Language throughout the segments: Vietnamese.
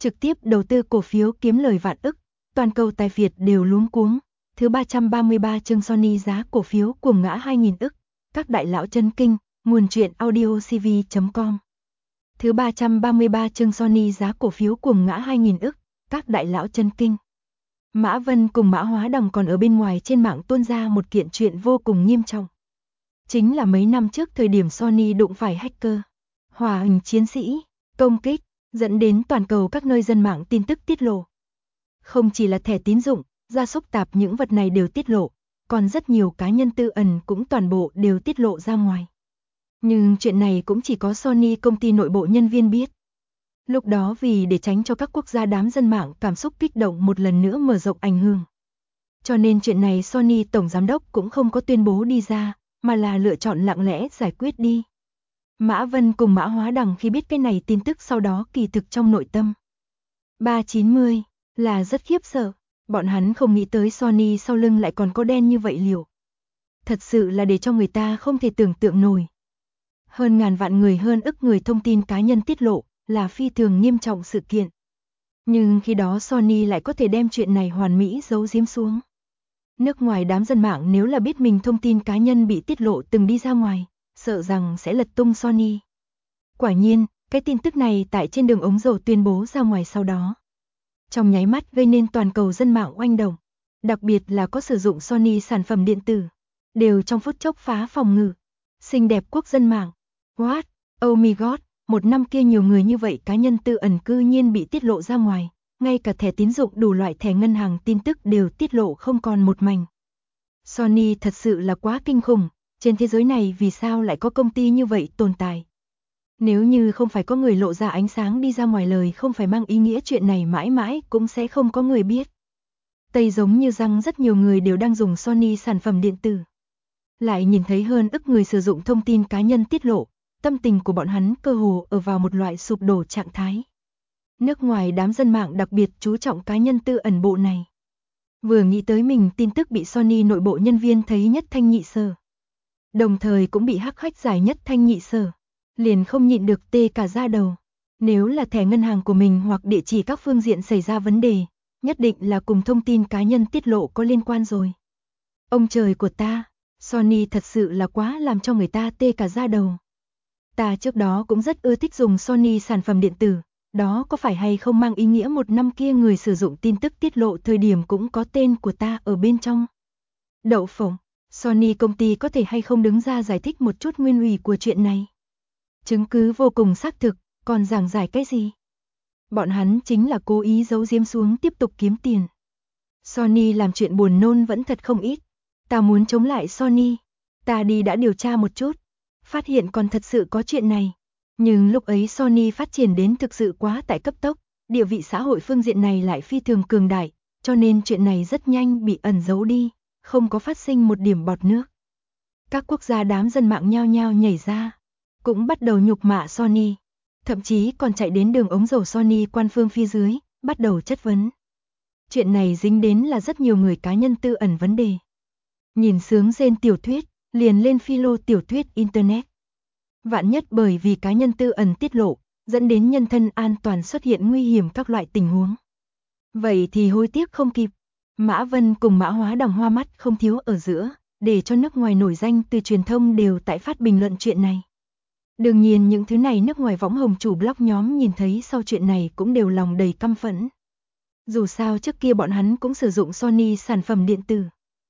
trực tiếp đầu tư cổ phiếu kiếm lời vạn ức, toàn cầu tài phiệt đều luống cuống. Thứ 333 chương Sony giá cổ phiếu cuồng ngã 2.000 ức, các đại lão chấn kinh, nguồn truyện audiocv.com. Thứ 333 chương Sony giá cổ phiếu cuồng ngã 2.000 ức, các đại lão chấn kinh. Mã Vân cùng Mã Hóa Đằng còn ở bên ngoài trên mạng tuôn ra một kiện chuyện vô cùng nghiêm trọng. Chính là mấy năm trước thời điểm Sony đụng phải hacker, hòa hình chiến sĩ, công kích, dẫn đến toàn cầu các nơi dân mạng tin tức tiết lộ. Không chỉ là thẻ tín dụng, gia súc tạp những vật này đều tiết lộ, còn rất nhiều cá nhân tư ẩn cũng toàn bộ đều tiết lộ ra ngoài. Nhưng chuyện này cũng chỉ có Sony công ty nội bộ nhân viên biết. Lúc đó vì để tránh cho các quốc gia đám dân mạng cảm xúc kích động một lần nữa mở rộng ảnh hưởng. Cho nên chuyện này Sony tổng giám đốc cũng không có tuyên bố đi ra, mà là lựa chọn lặng lẽ giải quyết đi. Mã Vân cùng Mã Hóa Đằng khi biết cái này tin tức sau đó kỳ thực trong nội tâm 390 là rất khiếp sợ, bọn hắn không nghĩ tới Sony sau lưng lại còn có đen như vậy liều. Thật sự là để cho người ta không thể tưởng tượng nổi. Hơn ngàn vạn người, hơn ức người thông tin cá nhân tiết lộ là phi thường nghiêm trọng sự kiện. Nhưng khi đó Sony lại có thể đem chuyện này hoàn mỹ giấu giếm xuống. Nước ngoài đám dân mạng nếu là biết mình thông tin cá nhân bị tiết lộ từng đi ra ngoài, sợ rằng sẽ lật tung Sony. Quả nhiên, cái tin tức này tại trên đường ống dầu tuyên bố ra ngoài sau đó. Trong nháy mắt gây nên toàn cầu dân mạng oanh động, đặc biệt là có sử dụng Sony sản phẩm điện tử, đều trong phút chốc phá phòng ngự. Xinh đẹp quốc dân mạng. What? Oh my god, một năm kia nhiều người như vậy cá nhân tư ẩn cư nhiên bị tiết lộ ra ngoài, ngay cả thẻ tín dụng đủ loại thẻ ngân hàng tin tức đều tiết lộ không còn một mảnh. Sony thật sự là quá kinh khủng, trên thế giới này vì sao lại có công ty như vậy tồn tại? Nếu như không phải có người lộ ra ánh sáng đi ra ngoài lời không phải mang ý nghĩa chuyện này mãi mãi cũng sẽ không có người biết. Tây giống như rằng rất nhiều người đều đang dùng Sony sản phẩm điện tử. Lại nhìn thấy hơn ức người sử dụng thông tin cá nhân tiết lộ, tâm tình của bọn hắn cơ hồ ở vào một loại sụp đổ trạng thái. Nước ngoài đám dân mạng đặc biệt chú trọng cá nhân tư ẩn bộ này. Vừa nghĩ tới mình tin tức bị Sony nội bộ nhân viên thấy nhất thanh nhị sở. Đồng thời cũng bị hắc khách giải nhất thanh nhị sở. Liền không nhịn được tê cả da đầu. Nếu là thẻ ngân hàng của mình hoặc địa chỉ các phương diện xảy ra vấn đề, nhất định là cùng thông tin cá nhân tiết lộ có liên quan rồi. Ông trời của ta, Sony thật sự là quá làm cho người ta tê cả da đầu. Ta trước đó cũng rất ưa thích dùng Sony sản phẩm điện tử, đó có phải hay không mang ý nghĩa một năm kia người sử dụng tin tức tiết lộ thời điểm cũng có tên của ta ở bên trong. Đậu phộng, Sony công ty có thể hay không đứng ra giải thích một chút nguyên ủy của chuyện này. Chứng cứ vô cùng xác thực, còn giảng giải cái gì? Bọn hắn chính là cố ý giấu giếm xuống tiếp tục kiếm tiền. Sony làm chuyện buồn nôn vẫn thật không ít. Ta muốn chống lại Sony. Ta đi đã điều tra một chút. Phát hiện còn thật sự có chuyện này. Nhưng lúc ấy Sony phát triển đến thực sự quá tại cấp tốc. Địa vị xã hội phương diện này lại phi thường cường đại. Cho nên chuyện này rất nhanh bị ẩn giấu đi. Không có phát sinh một điểm bọt nước. Các quốc gia đám dân mạng nhao nhao nhảy ra. Cũng bắt đầu nhục mạ Sony. Thậm chí còn chạy đến đường ống dầu Sony quan phương phía dưới. Bắt đầu chất vấn. Chuyện này dính đến là rất nhiều người cá nhân tư ẩn vấn đề. Nhìn sướng rên tiểu thuyết, liền lên philo tiểu thuyết Internet. Vạn nhất bởi vì cá nhân tư ẩn tiết lộ, dẫn đến nhân thân an toàn xuất hiện nguy hiểm các loại tình huống. Vậy thì hối tiếc không kịp. Mã Vân cùng Mã Hóa Đằng hoa mắt không thiếu ở giữa, để cho nước ngoài nổi danh từ truyền thông đều tại phát bình luận chuyện này. Đương nhiên những thứ này nước ngoài võng hồng chủ blog nhóm nhìn thấy sau chuyện này cũng đều lòng đầy căm phẫn. Dù sao trước kia bọn hắn cũng sử dụng Sony sản phẩm điện tử.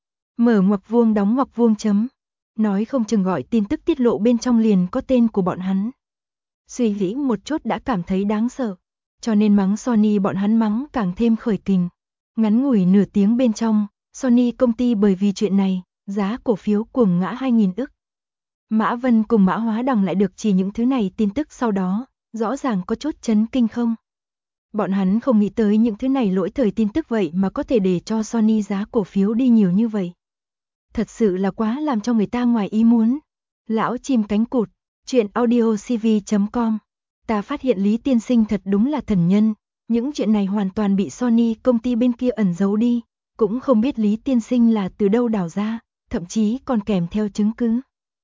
Mở ngoặc vuông đóng ngoặc vuông chấm. Nói không chừng gọi tin tức tiết lộ bên trong liền có tên của bọn hắn. Suy nghĩ một chút đã cảm thấy đáng sợ. Cho nên mắng Sony bọn hắn mắng càng thêm khởi kình. Ngắn ngủi nửa tiếng bên trong, Sony công ty bởi vì chuyện này, giá cổ phiếu cuồng ngã 2.000 ức. Mã Vân cùng Mã Hóa Đằng lại được chỉ những thứ này tin tức sau đó, rõ ràng có chút chấn kinh không. Bọn hắn không nghĩ tới những thứ này lỗi thời tin tức vậy mà có thể để cho Sony giá cổ phiếu đi nhiều như vậy. Thật sự là quá làm cho người ta ngoài ý muốn. Lão chim cánh cụt, chuyện audiocv.com. Ta phát hiện Lý Tiên Sinh thật đúng là thần nhân. Những chuyện này hoàn toàn bị Sony công ty bên kia ẩn giấu đi. Cũng không biết Lý Tiên Sinh là từ đâu đào ra, thậm chí còn kèm theo chứng cứ.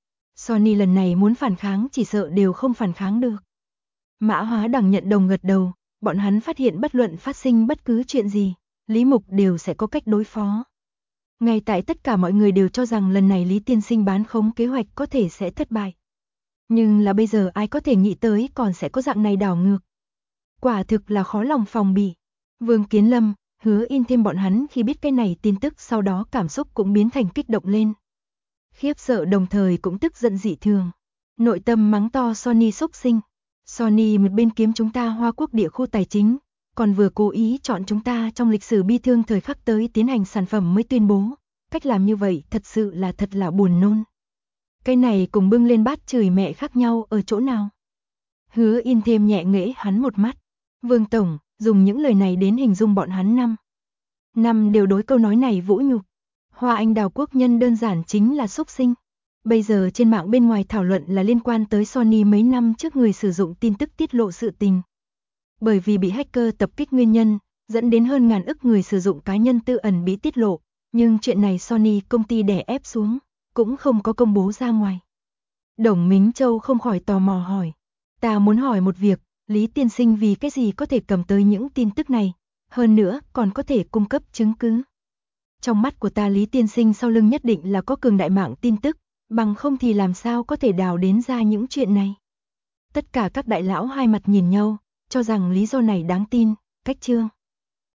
Sony lần này muốn phản kháng chỉ sợ đều không phản kháng được. Mã Hóa Đằng nhận đồng gật đầu, bọn hắn phát hiện bất luận phát sinh bất cứ chuyện gì, Lý Mục đều sẽ có cách đối phó. Ngay tại tất cả mọi người đều cho rằng lần này Lý tiên sinh bán khống kế hoạch có thể sẽ thất bại. Nhưng là bây giờ ai có thể nghĩ tới còn sẽ có dạng này đảo ngược. Quả thực là khó lòng phòng bị. Vương Kiến Lâm, Hứa In thêm bọn hắn khi biết cái này tin tức sau đó cảm xúc cũng biến thành kích động lên. Khiếp sợ đồng thời cũng tức giận dị thường. Nội tâm mắng to Sony xúc sinh. Sony một bên kiếm chúng ta Hoa Quốc địa khu tài chính, còn vừa cố ý chọn chúng ta trong lịch sử bi thương thời khắc tới tiến hành sản phẩm mới tuyên bố. Cách làm như vậy thật là buồn nôn. Cái này cùng bưng lên bát chửi mẹ khác nhau ở chỗ nào? Hứa In thêm nhẹ nghễ hắn một mắt. Vương Tổng, dùng những lời này đến hình dung bọn hắn năm đều đối câu nói này vũ nhục. Hoa Anh Đào quốc nhân đơn giản chính là xúc sinh. Bây giờ trên mạng bên ngoài thảo luận là liên quan tới Sony mấy năm trước người sử dụng tin tức tiết lộ sự tình. Bởi vì bị hacker tập kích nguyên nhân, dẫn đến hơn ngàn ức người sử dụng cá nhân tư ẩn bị tiết lộ, nhưng chuyện này Sony công ty đè ép xuống, cũng không có công bố ra ngoài. Đồng Mính Châu không khỏi tò mò hỏi, ta muốn hỏi một việc, Lý tiên sinh vì cái gì có thể cầm tới những tin tức này, hơn nữa còn có thể cung cấp chứng cứ. Trong mắt của ta Lý tiên sinh sau lưng nhất định là có cường đại mạng tin tức, bằng không thì làm sao có thể đào đến ra những chuyện này. Tất cả các đại lão hai mặt nhìn nhau, cho rằng lý do này đáng tin, cách chưa?